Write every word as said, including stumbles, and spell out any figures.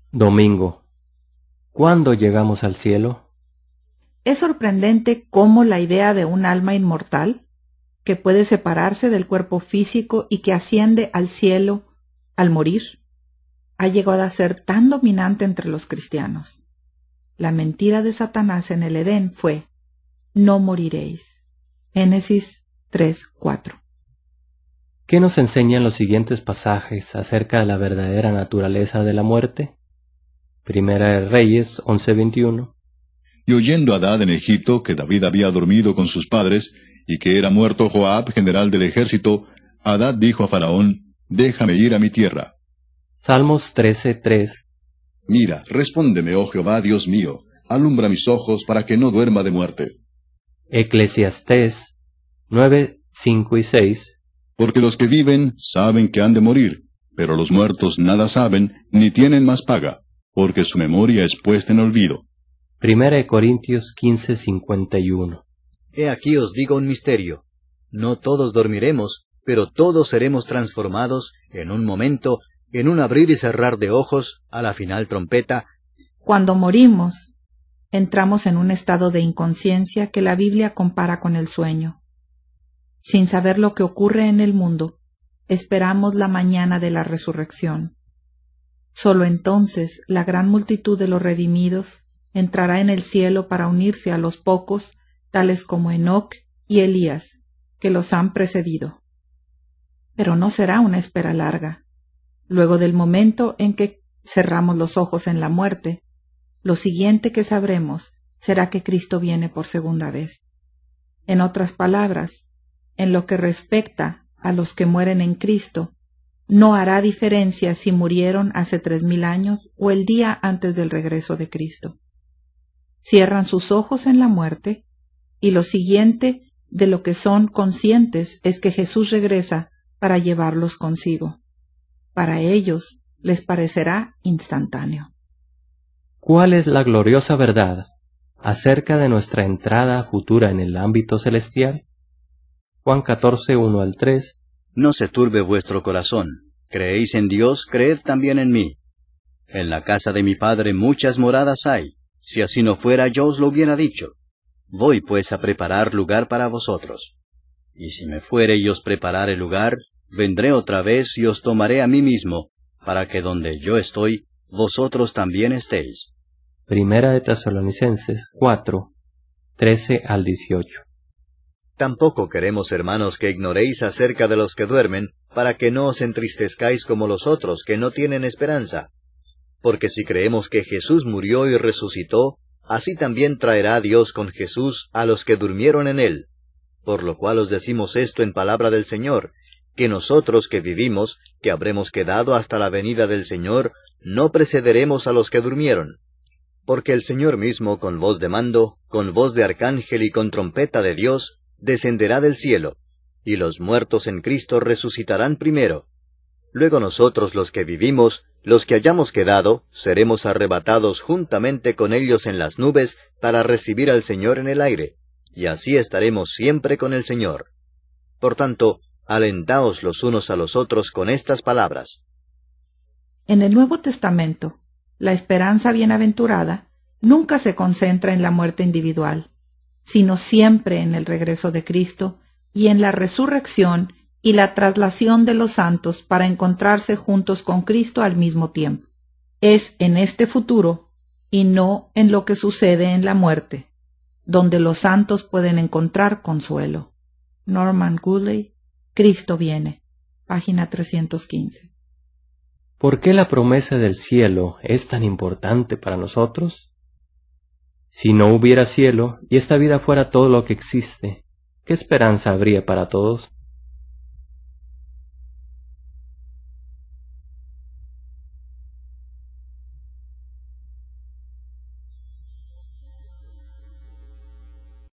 Domingo. ¿Cuándo llegamos al cielo? Es sorprendente cómo la idea de un alma inmortal, que puede separarse del cuerpo físico y que asciende al cielo al morir, ha llegado a ser tan dominante entre los cristianos. La mentira de Satanás en el Edén fue: no moriréis. Génesis tres cuatro. ¿Qué nos enseñan los siguientes pasajes acerca de la verdadera naturaleza de la muerte? Primera de Reyes once veintiuno. Y oyendo Hadad en Egipto que David había dormido con sus padres, y que era muerto Joab, general del ejército, Hadad dijo a Faraón: déjame ir a mi tierra. Salmos trece tres. Mira, respóndeme, oh Jehová, Dios mío, alumbra mis ojos para que no duerma de muerte. Eclesiastés nueve cinco y seis. Porque los que viven saben que han de morir, pero los muertos nada saben, ni tienen más paga, porque su memoria es puesta en olvido. Primera de Corintios quince cincuenta y uno. He aquí os digo un misterio. No todos dormiremos, pero todos seremos transformados en un momento, en un abrir y cerrar de ojos, a la final trompeta. Cuando morimos, entramos en un estado de inconsciencia que la Biblia compara con el sueño. Sin saber lo que ocurre en el mundo, esperamos la mañana de la resurrección. Solo entonces la gran multitud de los redimidos entrará en el cielo para unirse a los pocos, tales como Enoc y Elías, que los han precedido. Pero no será una espera larga. Luego del momento en que cerramos los ojos en la muerte, lo siguiente que sabremos será que Cristo viene por segunda vez. En otras palabras, en lo que respecta a los que mueren en Cristo, no hará diferencia si murieron hace tres mil años o el día antes del regreso de Cristo. Cierran sus ojos en la muerte, y lo siguiente de lo que son conscientes es que Jesús regresa para llevarlos consigo. Para ellos les parecerá instantáneo. ¿Cuál es la gloriosa verdad acerca de nuestra entrada futura en el ámbito celestial? Juan catorce uno al tres. No se turbe vuestro corazón. Creéis en Dios, creed también en mí. En la casa de mi Padre muchas moradas hay. Si así no fuera, yo os lo hubiera dicho. Voy pues a preparar lugar para vosotros. Y si me fuere y os preparare lugar, vendré otra vez y os tomaré a mí mismo, para que donde yo estoy, vosotros también estéis. Primera de Tesalonicenses cuatro, trece al dieciocho. Tampoco queremos, hermanos, que ignoréis acerca de los que duermen, para que no os entristezcáis como los otros, que no tienen esperanza. Porque si creemos que Jesús murió y resucitó, así también traerá Dios con Jesús a los que durmieron en él. Por lo cual os decimos esto en palabra del Señor, que nosotros que vivimos, que habremos quedado hasta la venida del Señor, no precederemos a los que durmieron. Porque el Señor mismo, con voz de mando, con voz de arcángel y con trompeta de Dios, descenderá del cielo, y los muertos en Cristo resucitarán primero. Luego nosotros los que vivimos, los que hayamos quedado, seremos arrebatados juntamente con ellos en las nubes para recibir al Señor en el aire, y así estaremos siempre con el Señor. Por tanto, alentaos los unos a los otros con estas palabras. En el Nuevo Testamento, la esperanza bienaventurada nunca se concentra en la muerte individual, sino siempre en el regreso de Cristo y en la resurrección y la traslación de los santos para encontrarse juntos con Cristo al mismo tiempo. Es en este futuro, y no en lo que sucede en la muerte, donde los santos pueden encontrar consuelo. Norman Goodley, Cristo viene, página trescientos quince. ¿Por qué la promesa del cielo es tan importante para nosotros? Si no hubiera cielo y esta vida fuera todo lo que existe, ¿qué esperanza habría para todos?